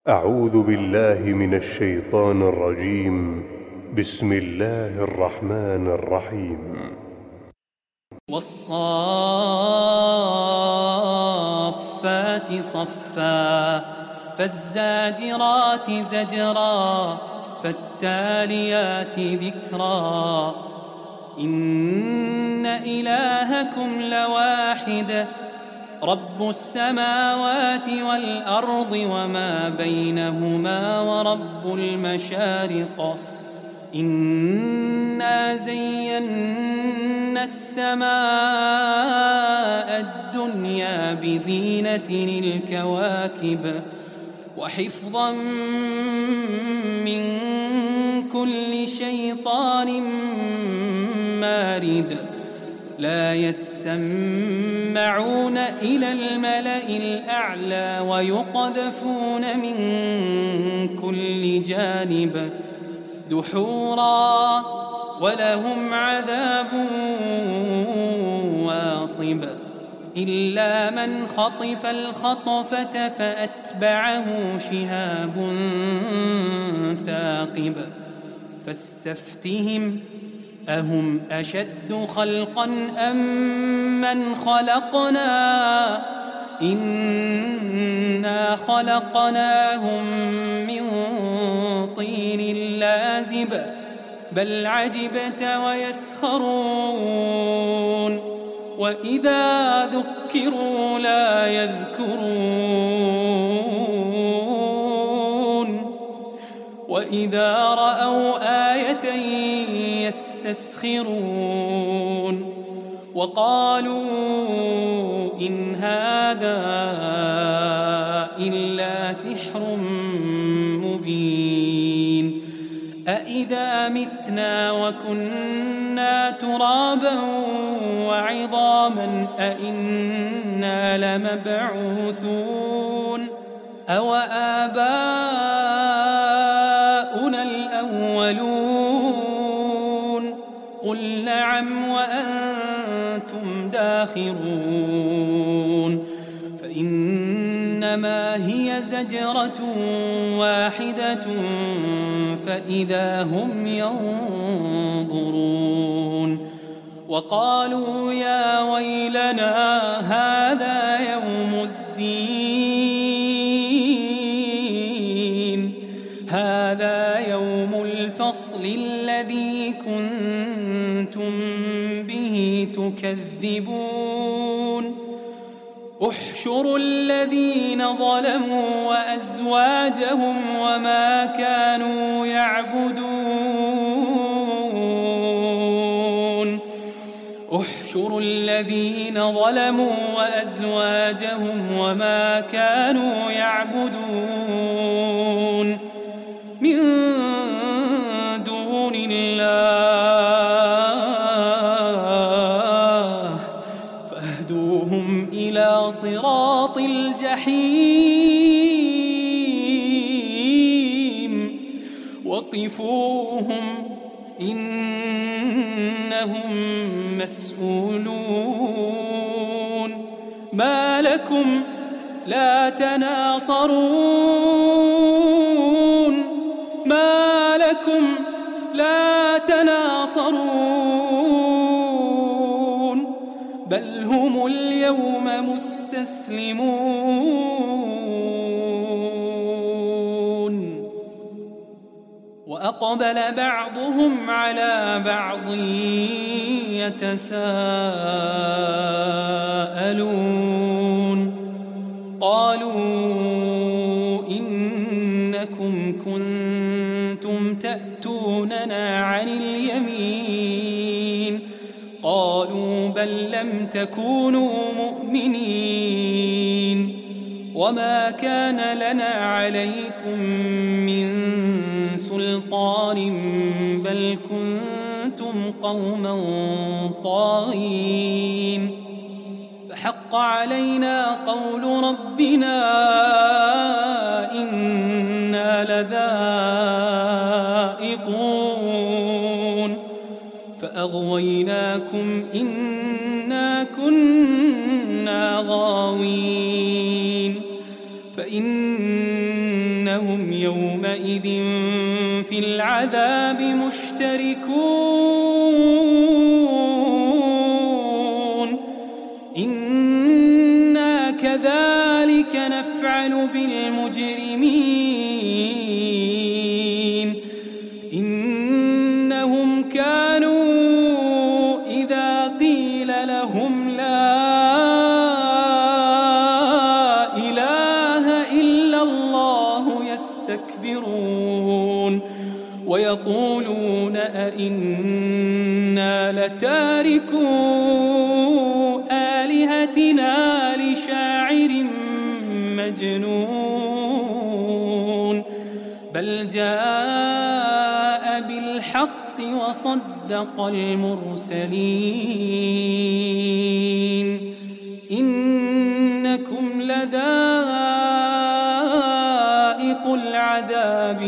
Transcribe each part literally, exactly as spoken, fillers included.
أعوذ بالله من الشيطان الرجيم. بسم الله الرحمن الرحيم. والصافات صفا فالزاجرات زجرا فالتاليات ذكرا إن إلهكم لواحد رب السماوات والأرض وما بينهما ورب المشارق إنا زينا السماء الدنيا بزينة الكواكب وحفظا من كل شيطان مارد لا يسمعون إلى الملأ الأعلى ويقذفون من كل جانب دحورا ولهم عذاب واصب إلا من خطف الخطفة فأتبعه شهاب ثاقب فاستفتهم أهم أشد خلقا أم من خلقنا إنا خلقناهم من طين لازب بل عجبت ويسخرون وإذا ذكروا لا يذكرون وإذا رأوا آية يستسخرون وقالوا إن هذا إلا سحر مبين أإذا متنا وكنا ترابا وعظاما أإنا لمبعوثون أو آباؤنا الأولون قل نعم وأنتم داخرون فإنما هي زجرة واحدة فإذا هم ينظرون وقالوا يا ويلنا هذا يوم الدين هذا يوم الفصل الذي كنتم به تكذبون احشروا الذين ظلموا وأزواجهم وما كانوا يعبدون احشروا الذين ظلموا وأزواجهم وما كانوا يعبدون من دون الله فاهدوهم إلى صراط الجحيم وقفوهم إنهم مسؤولون ما لكم لا تناصرون ما لكم لا تناصرون بل هم اليوم مستسلمون وأقبل بعضهم على بعض يتساءلون قالوا إنكم كنتم تأتوننا عن اليمين قالوا بل لم تكونوا مؤمنين وما كان لنا عليكم من سلطان بل كنتم قوما طاغين فحق علينا قول ربنا إنا لذائقون فأغويناكم إنا كنا غاوين فإن إنهم يومئذ في العذاب مشتركون إنا كذلك نفعل بالمجرمين إنهم كانوا إذا قيل لهم لا إله إلا الله يستكبرون ويقولون أئنا لتاركو آلهتنا لشاعر مجنون بل جاء بالحق وصدق المرسلين إنكم لذائق العذاب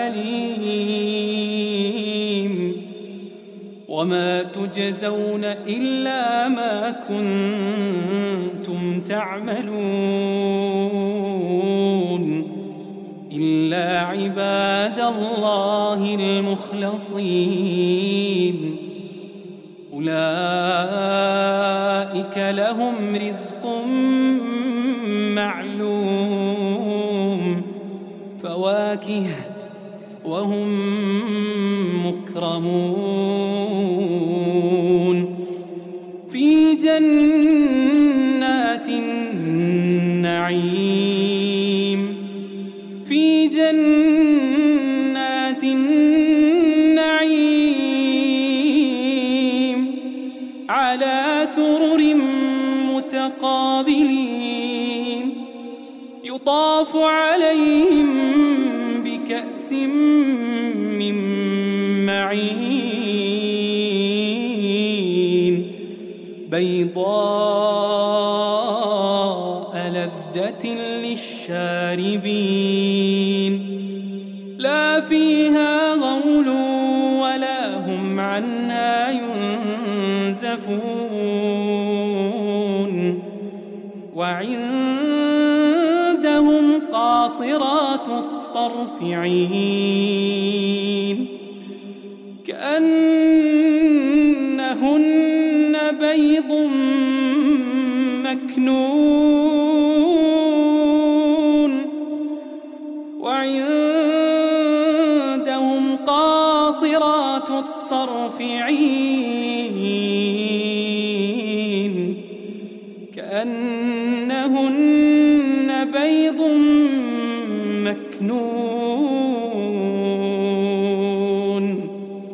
الأليم وما تجزون إلا ما كنتم تعملون إلا عباد الله المخلصين أولئك لهم رزق معلوم فواكه وهم مكرمون في جنات النعيم في جنات النعيم على سرر متقابلين يطاف عليهم بكأس من معين بيضاء لذة للشاربين لا فيها غول ولا هم عنها ينزفون وعندهم قاصرات الطرف عين كأنهن بيض مكنون وعندهم قاصرات الطرف عين كأنهن بيض مكنون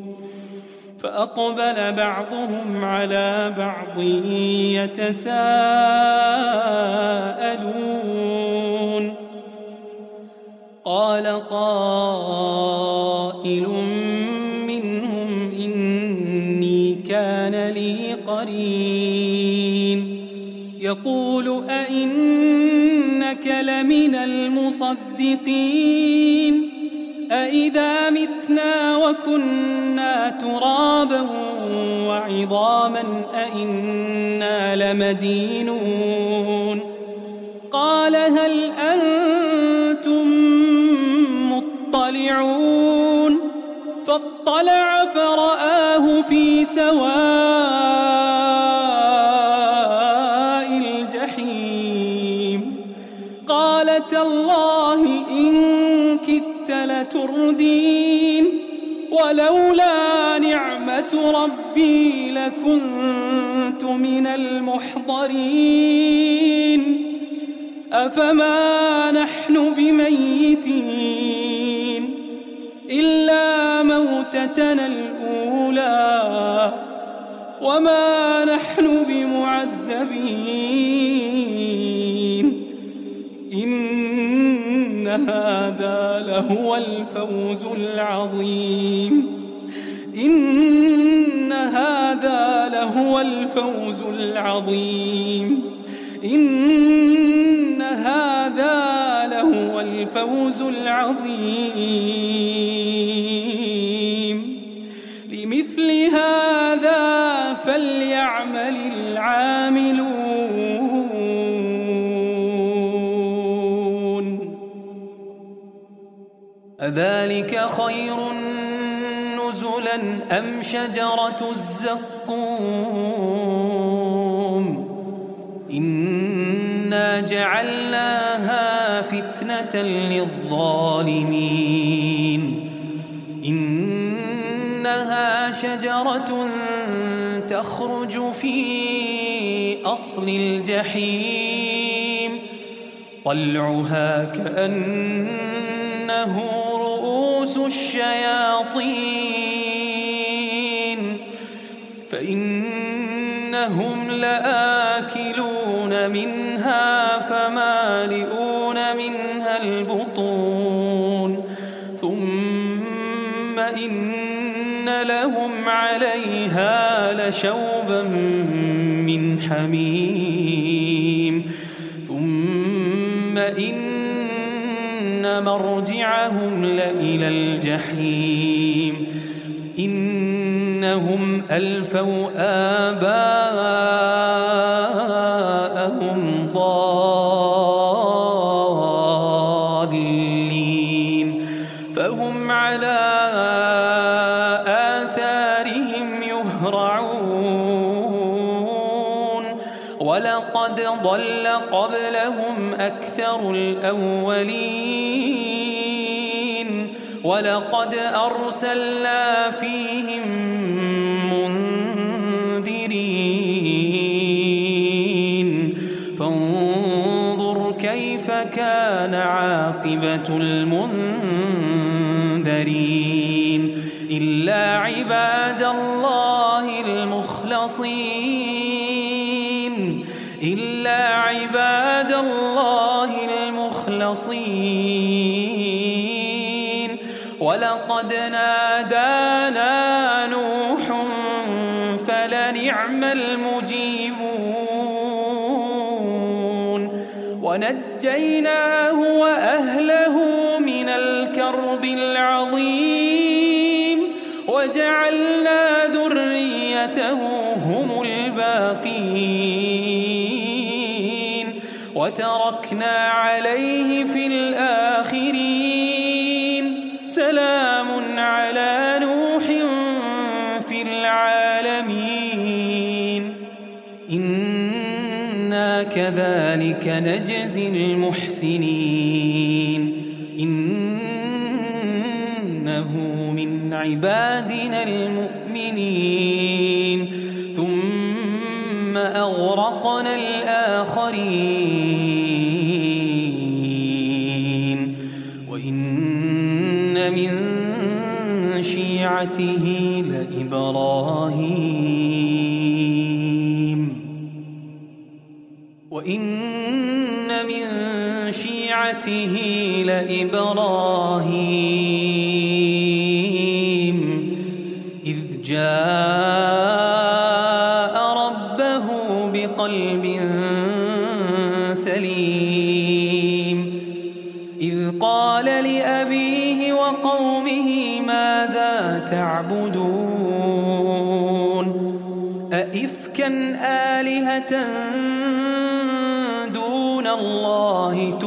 فأقبل بعضهم على بعض يتساءلون قال قائل منهم إني كان لي قرين يقول أئنك لمن المصدقين أئذا متنا وكنا ترابا وعظاما أئنا لمدينون قال هل أنتم مطلعون فاطلع فرآه في سواء الجحيم قال تالله إن كدت لتردين ولولا نعمة ربي لكنت من المحضرين أفما نحن بميتين إلا موتتنا الأولى وما نحن بمعذبين إن هذا لهو الفوز العظيم إن هذا لهو الفوز العظيم إن هذا لهو الفوز العظيم لمثل هذا فليعمل العاملون أذلك خير نزلا أم شجرة الزقوم إنا جعلناها فتنة للظالمين إنها شجرة تخرج في أصل الجحيم طلعها كأنه رؤوس الشياطين فإنهم لآكلون منها فمالئون منها البطون ثم إن لهم عليها لشوبا من حميم ثم إن مرجعهم لإلى الجحيم إنهم ألفوا آباءهم ضالين فهم على آثارهم يهرعون ولقد ضل قبلهم أكثر الأولين ولقد أرسلنا فيهم منذرين فانظر كيف كان عاقبة المنذرين إلا عباد الله المخلصين إلا عباد الله المخلصين ولقد نادانا نوح فلنعم المجيبون ونجيناه وأهله من الكرب العظيم وجعلنا ذريته هم الباقين وتركنا عليه في الآخرين سلام على نوح في العالمين إنا كذلك نجزي المحسنين إنه من عبادنا المؤمنين ثم أغرقنا الآخرين وإن من شيعته لإبراهيم وإن من شيعته لإبراهيم إذ جاء ربه بقلب سليم إذ قال لأبيه وقومه ماذا تعبدون أئفكا آلهة دون الله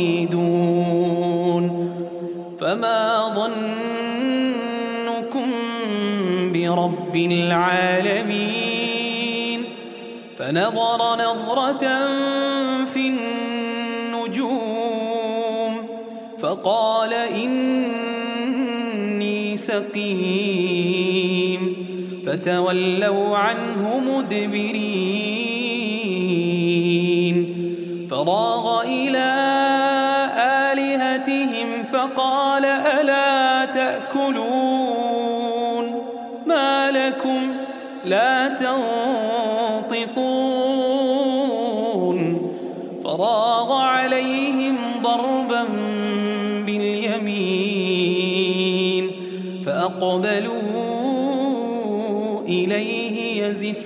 تريدون فما ظنكم برب العالمين فنظر نظرة في النجوم فقال إني سقيم فتولوا عنه مدبرين فراغ إلى آلهتهم فقال ألا تأكلون ما لكم لا تنطقون فراغ عليهم ضربا باليمين فأقبلوا إليه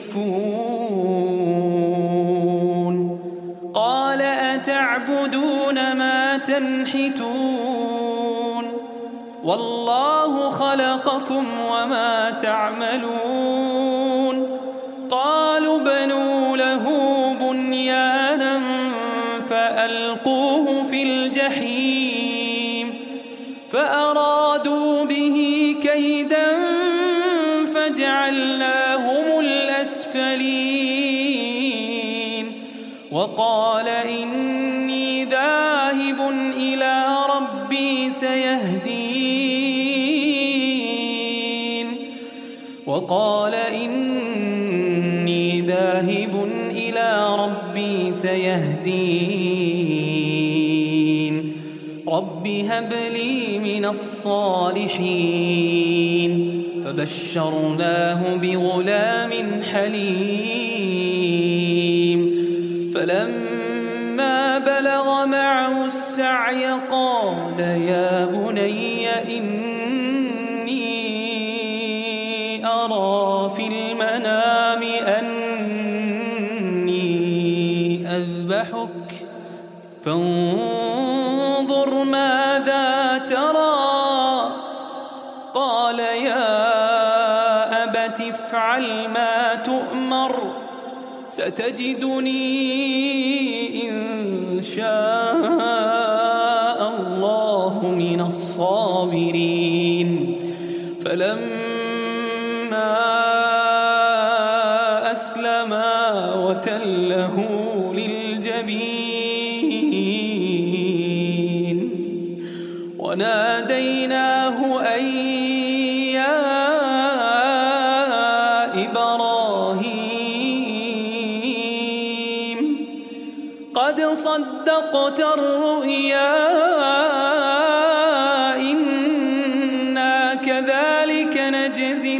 يزفون قال أتعبدون ما تنحتون والله خلقكم وما تعملون قالوا بنوا له بنيانا فألقوه في الجحيم فأرادوا به كيدا فجعلناهم الأسفلين وقال إني ذاهب إلى ربي سيهدين وقال إني ذاهب إلى ربي سيهدين رب هب لي من الصالحين فبشرناه بغلام حليم فلما بلغ معه السعي قال يا بني إني أرى في المنام أني أذبحك فانظر ماذا ترى قال يا أبت افعل ما تؤمر ستجدني إن شاء الله من الصابرين فلما أسلما وتله للجبين وناديناه أن يا إبراهيم قد صدقت الرؤيا إنا كذلك نجزي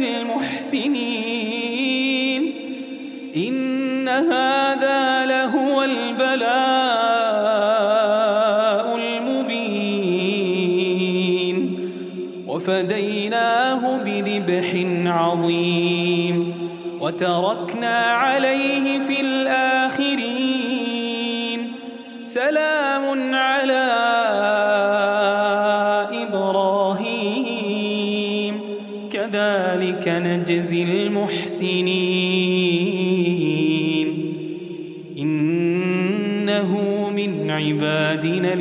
المحسنين إن هذا لهو البلاء المبين وفديناه بذبح عظيم وتركنا عليه في الآخرين سلام على إبراهيم كذلك نجزي المحسنين إنه من عبادنا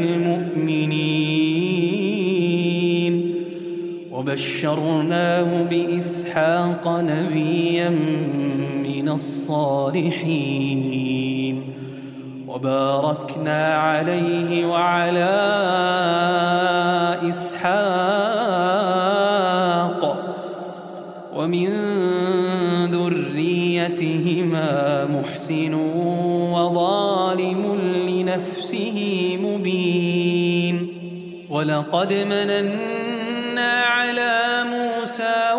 المؤمنين وبشرناه بإسحاق نبيا من الصالحين وباركنا عليه وعلى إسحاق ومن ذريتهما محسن وظالم لنفسه مبين ولقد مننا على موسى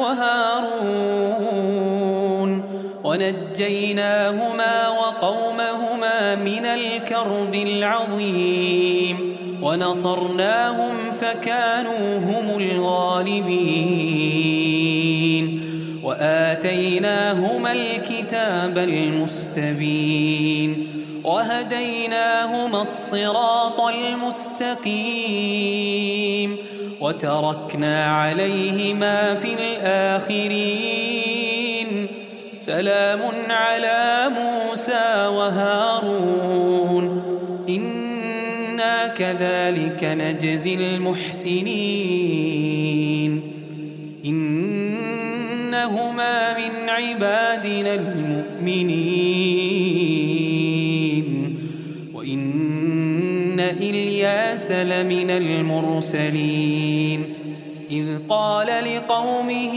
وهارون ونجيناهما وقومهما من الكرب العظيم ونصرناهم فكانوا هم الغالبين وآتيناهما الكتاب المستبين وهديناهما الصراط المستقيم وتركنا عليهما في الآخرين سلام على موسى وهارون إنا كذلك نجزي المحسنين إنهما من عبادنا المؤمنين وإن إلياس لمن المرسلين إذ قال لقومه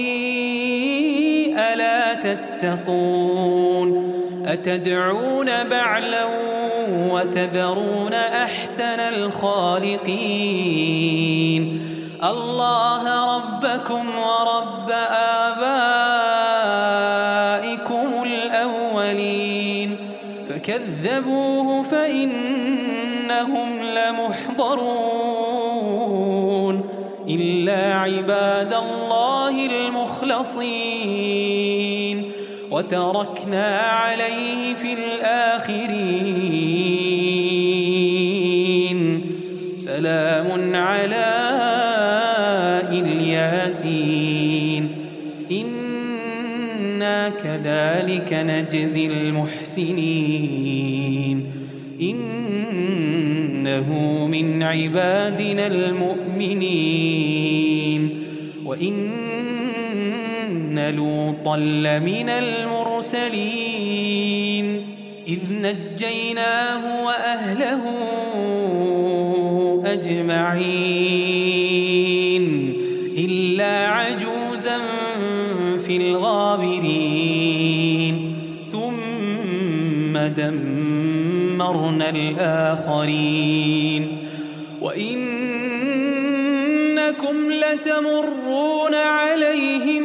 ألا تتقون أتدعون بعلا وتذرون أحسن الخالقين الله ربكم ورب آبائكم الأولين فكذبوه فإنهم لمحضرون إلا عباد الله المخلصين وتركنا عليه في الآخرين سلام على الياسين إنا كذلك نجزي المحسنين إنه من عبادنا المؤمنين وإن لوطا لمن المرسلين إذ نجيناه وأهله أجمعين إلا عجوزا في الغابرين ثم دمرنا الآخرين وإنكم لتمرون عليهم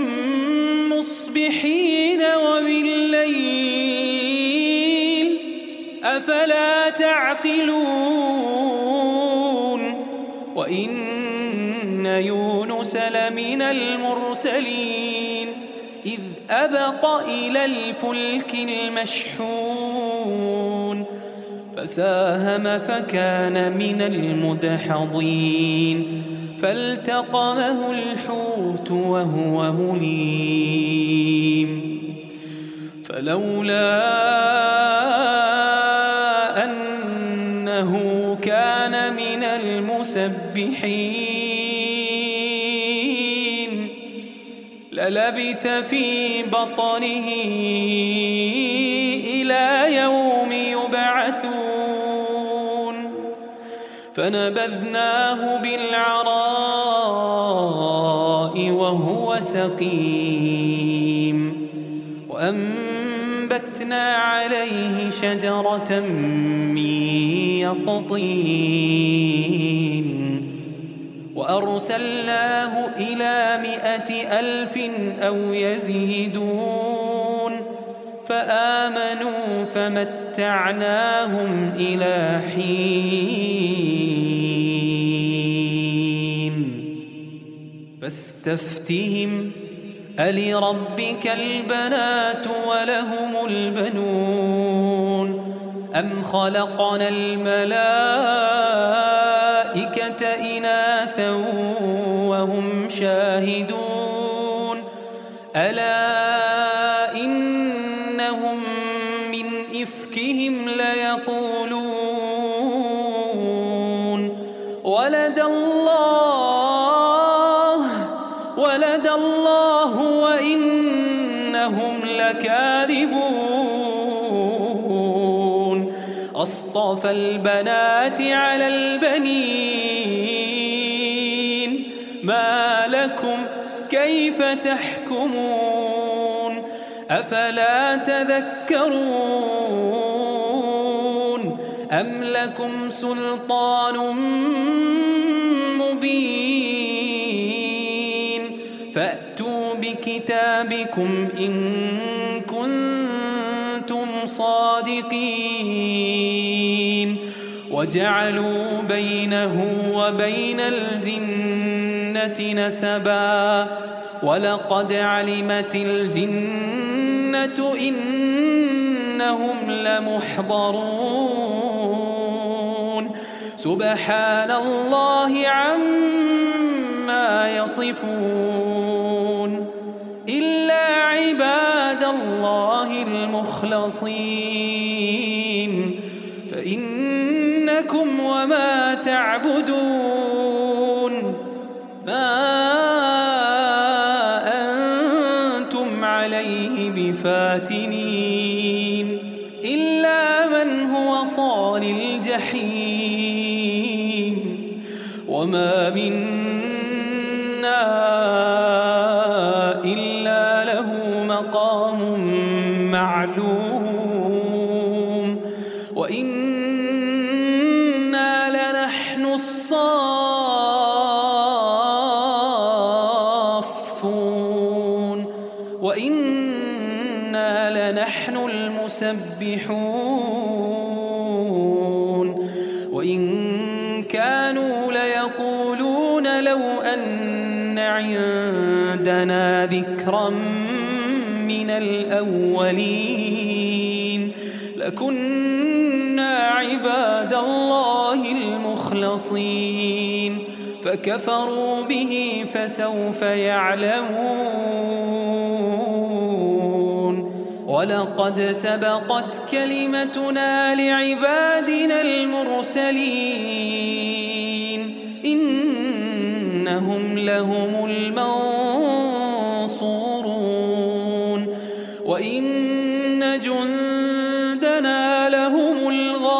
مصبحين وبالليل أفلا تعقلون وإن يونس لمن المرسلين إذ أبق إلى الفلك المشحون فساهم فكان من المدحضين فالتقمه الحوت وهو مليم فلولا أنه كان من المسبحين للبث في بطنه إلى يوم يبعثون فنبذناه بالعراء وهو سقيم وأنبتنا عليه شجرة من يقطين وأرسلناه إلى مائة ألف أو يزيدون فآمنوا فمتعناهم إلى حين فاستفتهم ألربك البنات ولهم البنون أم خلقنا الملائكة إناثا وهم شاهدون ألا إنهم من إفكهم ليقولون ولد الله ولد الله وإنهم لكاذبون أصطفى البنات على البنين ما لكم كيف تحكمون أفلا تذكرون أم لكم سلطان مبين فأتوا بكتابكم إن كنتم صادقين وجعلوا بينه وبين الجنة نسبا ولقد علمت الجنة إنهم لمحضرون سبحان الله عما يصفون إلا عباد الله المخلصين فإنكم وما تعبدون ما أنتم عليه بفاتنين إلا من هو صال الجحيم وما منا إلا له مقام معلوم وإنا لنحن الصافون وإنا لنحن المسبحون وإن كانوا ليقولون لو أن عندنا ذكرا من الأولين لكنا عباد الله المخلصين فكفروا به فسوف يعلمون ولقد سبقت كلمتنا لعبادنا المرسلين إن وإنهم لهم المنصورون وإن جندنا لهم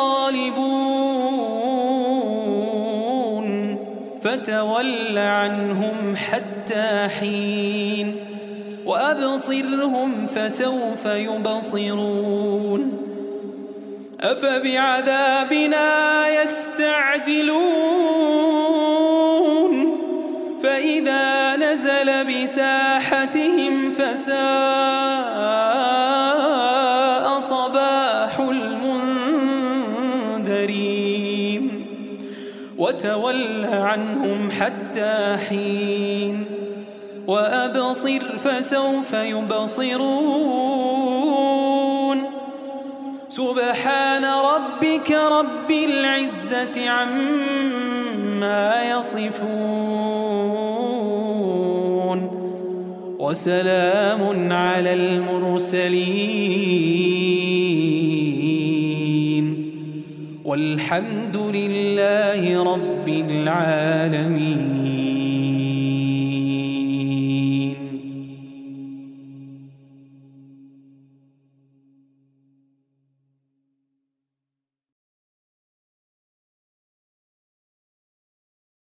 الغالبون فتول عنهم حتى حين وأبصرهم فسوف يبصرون أفبعذابنا يستعجلون فإذا نزل بساحتهم فساء صباح المنذرين وتول عنهم حتى حين وأبصر فسوف يبصرون سبحان ربك رب العزة عما يصفون وسلام على المرسلين والحمد لله رب العالمين.